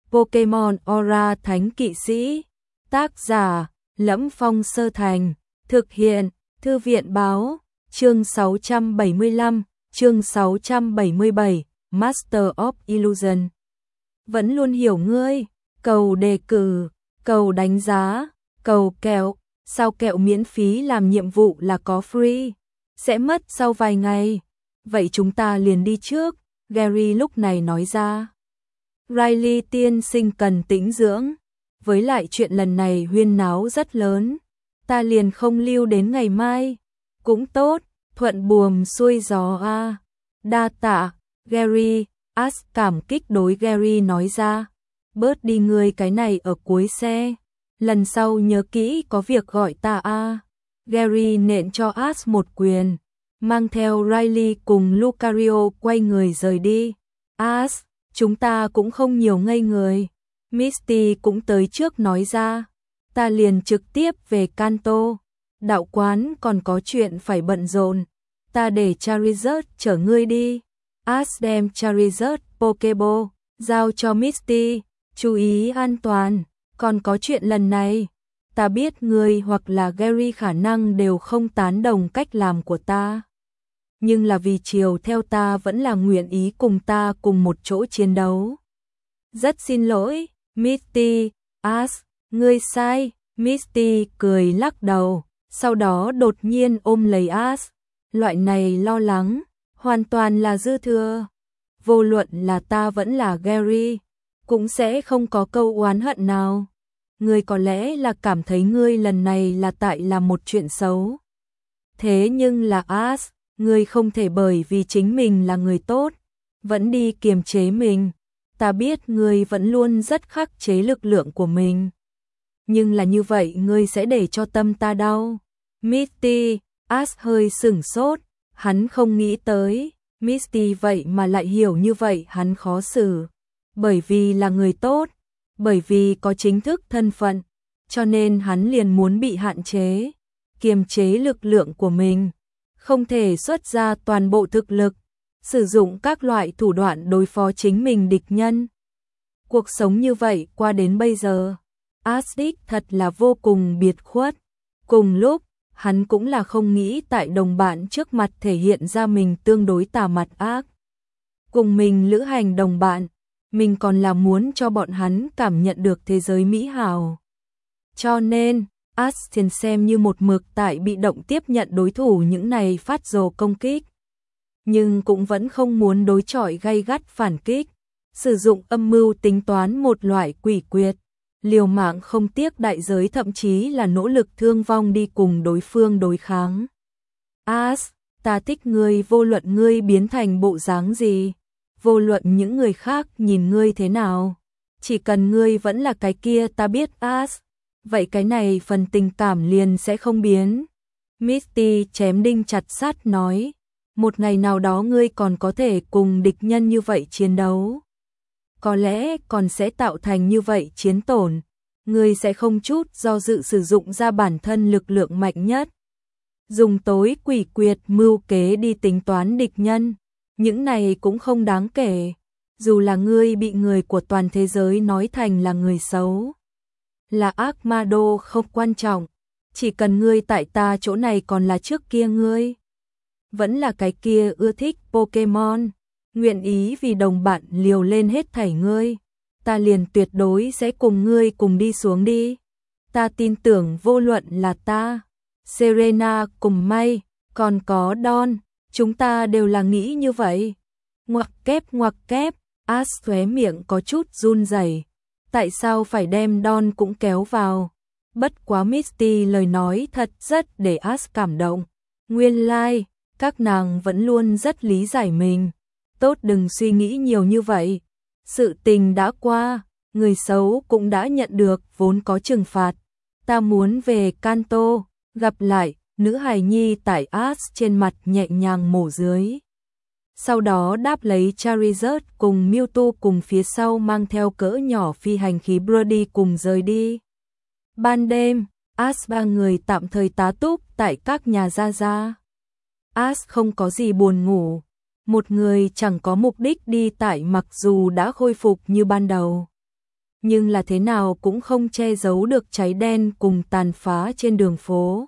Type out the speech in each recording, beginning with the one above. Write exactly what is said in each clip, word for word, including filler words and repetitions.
Pokemon Aura Thánh Kỵ Sĩ. Tác giả: Lẫm Phong Sơ Thành. Thực hiện: Thư viện Báo. Chương sáu trăm bảy mươi lăm, chương sáu trăm bảy mươi bảy, Master of Illusion. Vẫn luôn hiểu ngươi. Cầu đề cử, cầu đánh giá, cầu kẹo. Sao kẹo miễn phí làm nhiệm vụ là có free? Sẽ mất sau vài ngày. Vậy chúng ta liền đi trước, Gary lúc này nói ra. Riley tiên sinh cần tĩnh dưỡng. Với lại chuyện lần này huyên náo rất lớn. Ta liền không lưu đến ngày mai. Cũng tốt, thuận buồm xuôi gió a. À. Đa tạ, Gary. Ash cảm kích đối Gary nói ra. Bớt đi ngươi cái này ở cuối xe. Lần sau nhớ kỹ có việc gọi ta a. À. Gary nện cho Ash một quyền. Mang theo Riley cùng Lucario quay người rời đi. Ash, chúng ta cũng không nhiều ngây người. Misty cũng tới trước nói ra. Ta liền trực tiếp về Kanto. Đạo quán còn có chuyện phải bận rộn. Ta để Charizard chở ngươi đi. Ash đem Charizard Pokeball giao cho Misty. Chú ý an toàn. Còn có chuyện lần này. Ta biết ngươi hoặc là Gary khả năng đều không tán đồng cách làm của ta. Nhưng là vì chiều theo ta vẫn là nguyện ý cùng ta cùng một chỗ chiến đấu. Rất xin lỗi, Misty. Ash, ngươi sai. Misty cười lắc đầu, sau đó đột nhiên ôm lấy Ash. Loại này lo lắng, hoàn toàn là dư thừa. Vô luận là ta vẫn là Gary, cũng sẽ không có câu oán hận nào. Ngươi có lẽ là cảm thấy ngươi lần này là tại là một chuyện xấu. Thế nhưng là Ash, ngươi không thể bởi vì chính mình là người tốt, vẫn đi kiềm chế mình. Ta biết ngươi vẫn luôn rất khắc chế lực lượng của mình. Nhưng là như vậy ngươi sẽ để cho tâm ta đau. Misty, Ash hơi sửng sốt, hắn không nghĩ tới. Misty vậy mà lại hiểu như vậy hắn khó xử. Bởi vì là người tốt, bởi vì có chính thức thân phận, cho nên hắn liền muốn bị hạn chế, kiềm chế lực lượng của mình. Không thể xuất ra toàn bộ thực lực, sử dụng các loại thủ đoạn đối phó chính mình địch nhân. Cuộc sống như vậy qua đến bây giờ, Ashley thật là vô cùng biệt khuất. Cùng lúc, hắn cũng là không nghĩ tại đồng bạn trước mặt thể hiện ra mình tương đối tà mặt ác. Cùng mình lữ hành đồng bạn, mình còn là muốn cho bọn hắn cảm nhận được thế giới mỹ hảo. Cho nên, Ashley xem như một mực tại bị động tiếp nhận đối thủ những này phát rồ công kích. Nhưng cũng vẫn không muốn đối chọi gay gắt phản kích, sử dụng âm mưu tính toán một loại quỷ quyệt, liều mạng không tiếc đại giới thậm chí là nỗ lực thương vong đi cùng đối phương đối kháng. Ash, ta thích ngươi vô luận ngươi biến thành bộ dáng gì, vô luận những người khác nhìn ngươi thế nào, chỉ cần ngươi vẫn là cái kia ta biết Ash, vậy cái này phần tình cảm liền sẽ không biến. Misty chém đinh chặt sắt nói, một ngày nào đó ngươi còn có thể cùng địch nhân như vậy chiến đấu. Có lẽ còn sẽ tạo thành như vậy chiến tổn, ngươi sẽ không chút do dự sử dụng ra bản thân lực lượng mạnh nhất. Dùng tối quỷ quyệt mưu kế đi tính toán địch nhân, những này cũng không đáng kể. Dù là ngươi bị người của toàn thế giới nói thành là người xấu, là ác ma đô không quan trọng, chỉ cần ngươi tại ta chỗ này còn là trước kia ngươi. Vẫn là cái kia ưa thích Pokemon, nguyện ý vì đồng bạn liều lên hết thảy ngươi, ta liền tuyệt đối sẽ cùng ngươi cùng đi xuống đi. Ta tin tưởng vô luận là ta, Serena cùng May, còn có Don, chúng ta đều là nghĩ như vậy. Ngoặc kép ngoặc kép, Ash khóe miệng có chút run rẩy. Tại sao phải đem Don cũng kéo vào? Bất quá Misty lời nói thật rất để Ash cảm động. Nguyên lai, like, các nàng vẫn luôn rất lý giải mình. Tốt đừng suy nghĩ nhiều như vậy. Sự tình đã qua, người xấu cũng đã nhận được vốn có trừng phạt. Ta muốn về Kanto, gặp lại, nữ hài nhi tại Ash trên mặt nhẹ nhàng mổ dưới. Sau đó đáp lấy Charizard cùng Mewtwo cùng phía sau mang theo cỡ nhỏ phi hành khí Brody cùng rời đi. Ban đêm, Ash ba người tạm thời tá túc tại các nhà gia gia. Ash không có gì buồn ngủ. Một người chẳng có mục đích đi tại mặc dù đã khôi phục như ban đầu. nhưng là thế nào cũng không che giấu được cháy đen cùng tàn phá trên đường phố.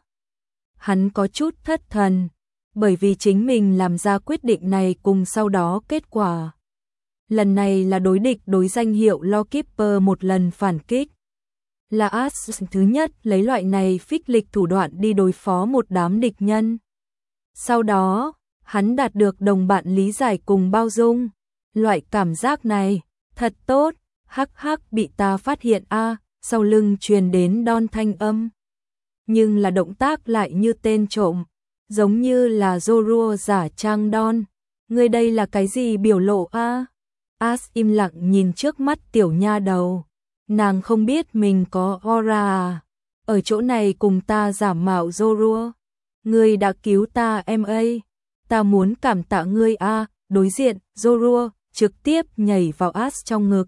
Hắn có chút thất thần, bởi vì chính mình làm ra quyết định này cùng sau đó kết quả. Lần này là đối địch đối danh hiệu Lawkeeper một lần phản kích. Là Ash thứ nhất lấy loại này phích lịch thủ đoạn đi đối phó một đám địch nhân. Sau đó, hắn đạt được đồng bạn lý giải cùng bao dung. Loại cảm giác này, thật tốt, hắc hắc bị ta phát hiện a, sau lưng truyền đến Don thanh âm. Nhưng là động tác lại như tên trộm, giống như là Zorua giả trang Don. Ngươi đây là cái gì biểu lộ a? Ash im lặng nhìn trước mắt tiểu nha đầu. Nàng không biết mình có aura à? Ở chỗ này cùng ta giả mạo Zorua. Ngươi đã cứu ta em ơi. Ta muốn cảm tạ ngươi a. Đối diện, Zorua trực tiếp nhảy vào Ash trong ngực.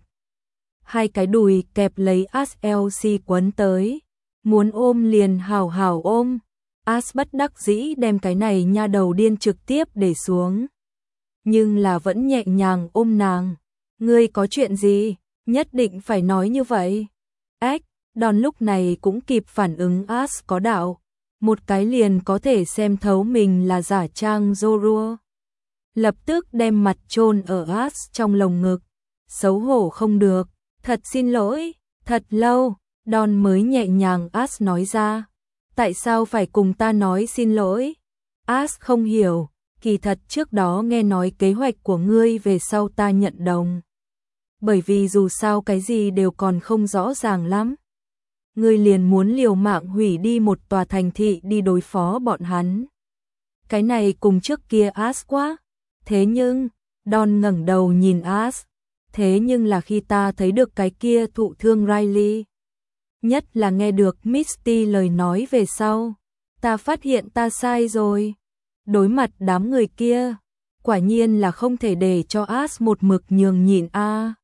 Hai cái đùi kẹp lấy Ash eo xi quấn tới. Muốn ôm liền hào hào ôm. Ash bất đắc dĩ đem cái này nha đầu điên trực tiếp để xuống. Nhưng là vẫn nhẹ nhàng ôm nàng. Ngươi có chuyện gì? Nhất định phải nói như vậy. Ếch, Don lúc này cũng kịp phản ứng Ash có đạo. Một cái liền có thể xem thấu mình là giả trang Zorua. Lập tức đem mặt chôn ở Ash trong lồng ngực. Xấu hổ không được. Thật xin lỗi, thật lâu. Don mới nhẹ nhàng Ash nói ra. Tại sao phải cùng ta nói xin lỗi? Ash không hiểu. Kỳ thật trước đó nghe nói kế hoạch của ngươi về sau ta nhận đồng. Bởi vì dù sao cái gì đều còn không rõ ràng lắm. Ngươi liền muốn liều mạng hủy đi một tòa thành thị đi đối phó bọn hắn. Cái này cùng trước kia Ash quá. Thế nhưng, Don ngẩng đầu nhìn Ash. Thế nhưng là khi ta thấy được cái kia thụ thương Riley. Nhất là nghe được Misty lời nói về sau. Ta phát hiện ta sai rồi. Đối mặt đám người kia. Quả nhiên là không thể để cho Ash một mực nhường nhịn a. À.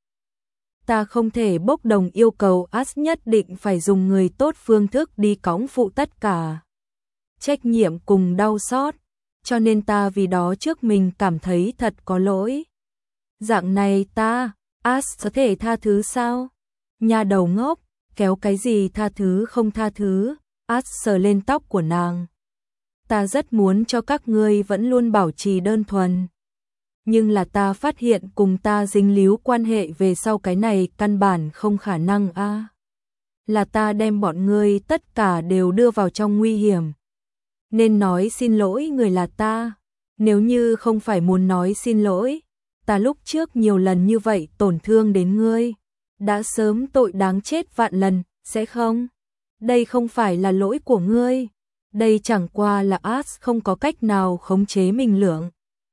Ta không thể bốc đồng yêu cầu Ash nhất định phải dùng người tốt phương thức đi cõng phụ tất cả. Trách nhiệm cùng đau xót. Cho nên ta vì đó trước mình cảm thấy thật có lỗi. Dạng này ta, Ash có thể tha thứ sao? Nhà đầu ngốc, kéo cái gì tha thứ không tha thứ, Ash sờ lên tóc của nàng. Ta rất muốn cho các ngươi vẫn luôn bảo trì đơn thuần. Nhưng là ta phát hiện cùng ta dính líu quan hệ về sau cái này căn bản không khả năng a. À. Là ta đem bọn ngươi tất cả đều đưa vào trong nguy hiểm. Nên nói xin lỗi người là ta. Nếu như không phải muốn nói xin lỗi, ta lúc trước nhiều lần như vậy tổn thương đến ngươi. Đã sớm tội đáng chết vạn lần, sẽ không? Đây không phải là lỗi của ngươi. Đây chẳng qua là Ash không có cách nào khống chế mình lượng.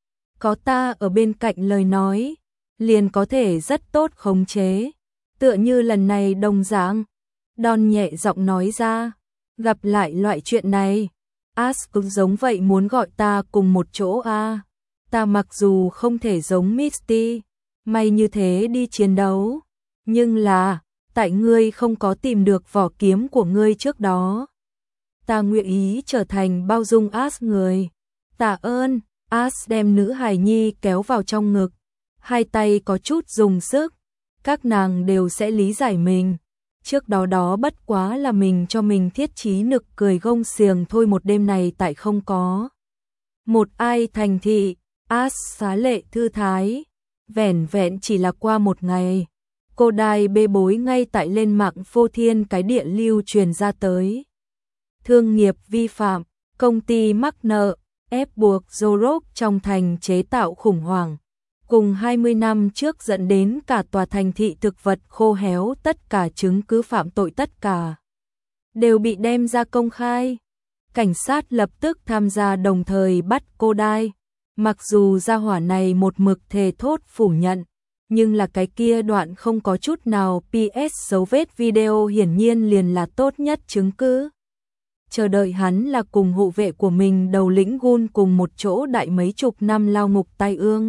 Có ta ở bên cạnh lời nói, liền có thể rất tốt khống chế. Tựa như lần này đồng dạng. Don nhẹ giọng nói ra. Gặp lại loại chuyện này. Ash cũng giống vậy muốn gọi ta cùng một chỗ a. À. Ta mặc dù không thể giống Misty, may như thế đi chiến đấu. Nhưng là, tại ngươi không có tìm được vỏ kiếm của ngươi trước đó. Ta nguyện ý trở thành bao dung Ash người. Tạ ơn. Ash đem nữ hài nhi kéo vào trong ngực. Hai tay có chút dùng sức. Các nàng đều sẽ lý giải mình. Trước đó đó bất quá là mình cho mình thiết trí nực cười gông xiềng thôi, một đêm này tại không có một ai thành thị. Ash xá lệ thư thái. Vẻn vẹn chỉ là qua một ngày. Cô đài bê bối ngay tại lên mạng phô thiên cái địa lưu truyền ra tới. Thương nghiệp vi phạm, công ty mắc nợ, ép buộc Zorok trong thành chế tạo khủng hoảng. Cùng hai mươi năm trước dẫn đến cả tòa thành thị thực vật khô héo, tất cả chứng cứ phạm tội tất cả đều bị đem ra công khai. Cảnh sát lập tức tham gia đồng thời bắt cô đai. Mặc dù gia hỏa này một mực thề thốt phủ nhận, nhưng là cái kia đoạn không có chút nào pê ét dấu vết video hiển nhiên liền là tốt nhất chứng cứ. Chờ đợi hắn là cùng hộ vệ của mình đầu lĩnh Gun cùng một chỗ đại mấy chục năm lao ngục tai ương.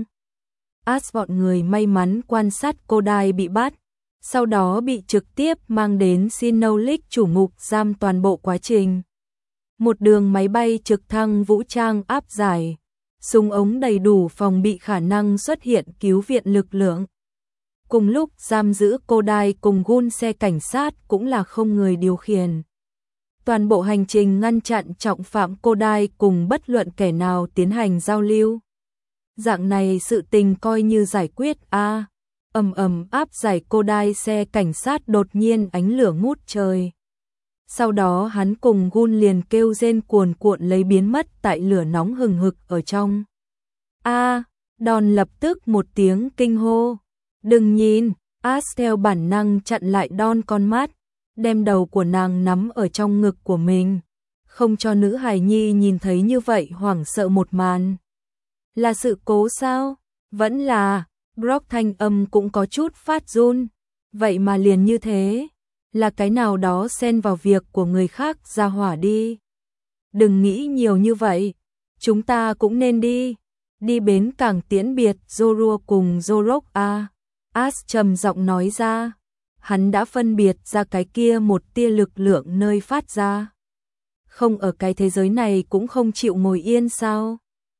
Ash bọn người may mắn quan sát cô đai bị bắt, sau đó bị trực tiếp mang đến Sinnoh chủ ngục giam toàn bộ quá trình. Một đường máy bay trực thăng vũ trang áp giải, súng ống đầy đủ phòng bị khả năng xuất hiện cứu viện lực lượng. Cùng lúc giam giữ Kodai cùng Gun xe cảnh sát cũng là không người điều khiển. Toàn bộ hành trình ngăn chặn trọng phạm Kodai cùng bất luận kẻ nào tiến hành giao lưu. Dạng này sự tình coi như giải quyết a. À, ầm ầm áp giải Kodai xe cảnh sát đột nhiên ánh lửa ngút trời. Sau đó hắn cùng Gun liền kêu rên cuồn cuộn lấy biến mất tại lửa nóng hừng hực ở trong. A, à, Don lập tức một tiếng kinh hô. Đừng nhìn, Ash theo bản năng chặn lại Don con mắt, đem đầu của nàng nắm ở trong ngực của mình, không cho nữ hài nhi nhìn thấy như vậy hoảng sợ một màn. Là sự cố sao? Vẫn là, Brock thanh âm cũng có chút phát run, vậy mà liền như thế, là cái nào đó xen vào việc của người khác ra hỏa đi. Đừng nghĩ nhiều như vậy, chúng ta cũng nên đi, đi bến cảng tiễn biệt Zorua cùng Zorok a. Ash trầm giọng nói ra, hắn đã phân biệt ra cái kia một tia lực lượng nơi phát ra. Không ở cái thế giới này cũng không chịu ngồi yên sao?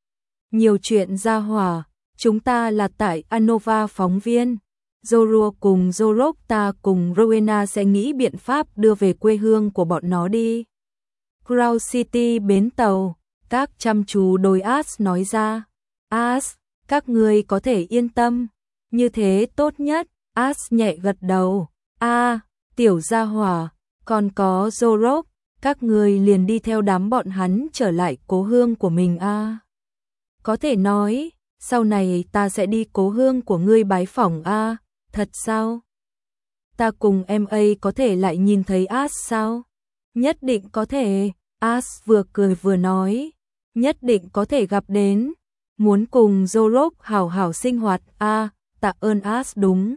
Nhiều chuyện ra hỏa, chúng ta là tại Anova phóng viên. Zorua cùng Zorok ta cùng Rowena sẽ nghĩ biện pháp đưa về quê hương của bọn nó đi. Crow City bến tàu, các chăm chú đôi Ash nói ra. Ash, các người có thể yên tâm. Như thế tốt nhất, Ash nhẹ gật đầu. A, à, tiểu gia hỏa, còn có Zorok, các người liền đi theo đám bọn hắn trở lại cố hương của mình a. À. Có thể nói, sau này ta sẽ đi cố hương của ngươi bái phỏng a. À. Thật sao? Ta cùng em ấy có thể lại nhìn thấy Ash sao? Nhất định có thể, Ash vừa cười vừa nói, nhất định có thể gặp đến. Muốn cùng Zorok hảo hảo sinh hoạt a. À. Tạ ơn Ash đúng.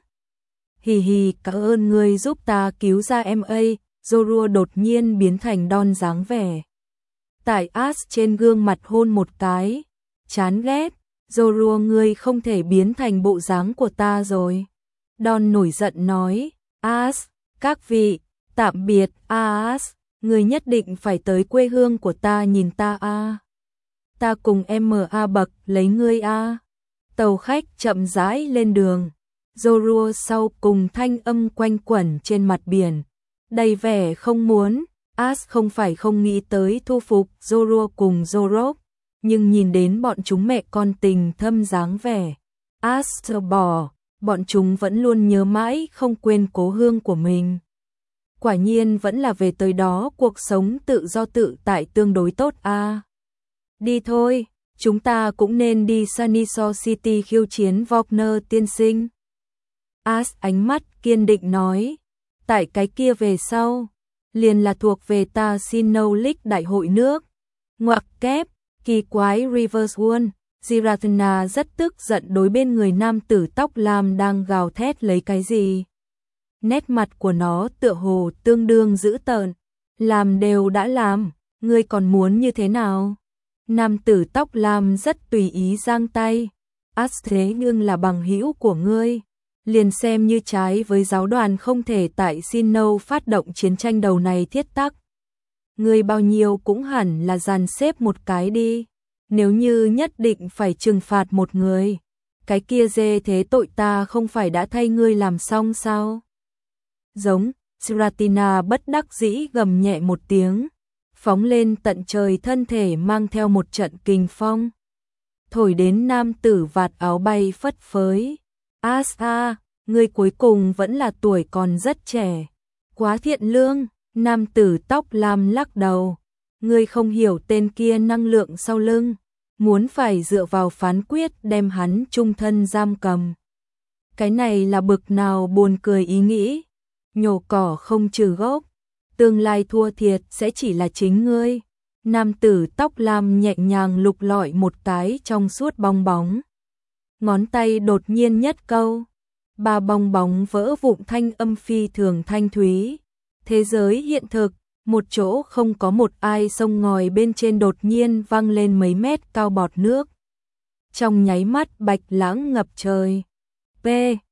Hì hì, cảm ơn ngươi giúp ta cứu ra em ấy. Zorua đột nhiên biến thành Don dáng vẻ. Tại Ash trên gương mặt hôn một cái. Chán ghét, Zorua ngươi không thể biến thành bộ dáng của ta rồi. Don nổi giận nói, Ash, các vị, tạm biệt, Ash, ngươi nhất định phải tới quê hương của ta nhìn ta a. Ta cùng em a bậc lấy ngươi a. Tàu khách chậm rãi lên đường. Zorua sau cùng thanh âm quanh quẩn trên mặt biển. Đầy vẻ không muốn, Ash không phải không nghĩ tới thu phục Zorua cùng Zorok, nhưng nhìn đến bọn chúng mẹ con tình thâm dáng vẻ. Ash bỏ, bọn chúng vẫn luôn nhớ mãi không quên cố hương của mình. Quả nhiên vẫn là về tới đó cuộc sống tự do tự tại tương đối tốt a. À. Đi thôi. Chúng ta cũng nên đi Sunnyside City khiêu chiến Wagner tiên sinh. Ash ánh mắt kiên định nói. Tại cái kia về sau, liền là thuộc về ta Sinnoh League đại hội nước. Ngoặc kép, kỳ quái Reverse One, Giratina rất tức giận đối bên người nam tử tóc lam đang gào thét lấy cái gì. Nét mặt của nó tựa hồ tương đương dữ tợn. Làm đều đã làm, ngươi còn muốn như thế nào? Nam tử tóc lam rất tùy ý giang tay. Ash thế nhưng là bằng hữu của ngươi. Liền xem như trái với giáo đoàn không thể tại Sinnoh phát động chiến tranh đầu này thiết tắc. Ngươi bao nhiêu cũng hẳn là dàn xếp một cái đi. Nếu như nhất định phải trừng phạt một người, cái kia dê thế tội ta không phải đã thay ngươi làm xong sao? Giống, Giratina bất đắc dĩ gầm nhẹ một tiếng. Phóng lên tận trời thân thể mang theo một trận kình phong. Thổi đến nam tử vạt áo bay phất phới. Ash a, ngươi cuối cùng vẫn là tuổi còn rất trẻ. Quá thiện lương, nam tử tóc lam lắc đầu. Ngươi không hiểu tên kia năng lượng sau lưng. Muốn phải dựa vào phán quyết đem hắn chung thân giam cầm. Cái này là bực nào buồn cười ý nghĩ. Nhổ cỏ không trừ gốc. Tương lai thua thiệt sẽ chỉ là chính ngươi. Nam tử tóc lam nhẹ nhàng lục lọi một cái trong suốt bong bóng. Ngón tay đột nhiên nhất câu. Ba bong bóng vỡ vụn thanh âm phi thường thanh thúy. Thế giới hiện thực, một chỗ không có một ai sông ngòi bên trên đột nhiên vang lên mấy mét cao bọt nước. Trong nháy mắt bạch lãng ngập trời. P.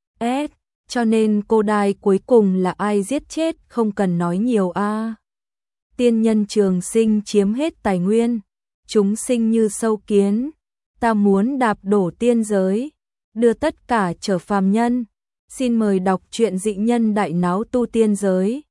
S. Cho nên cô đài cuối cùng là ai giết chết không cần nói nhiều a. À. Tiên nhân trường sinh chiếm hết tài nguyên. Chúng sinh như sâu kiến. Ta muốn đạp đổ tiên giới. Đưa tất cả trở phàm nhân. Xin mời đọc truyện Dị Nhân Đại Náo Tu Tiên Giới.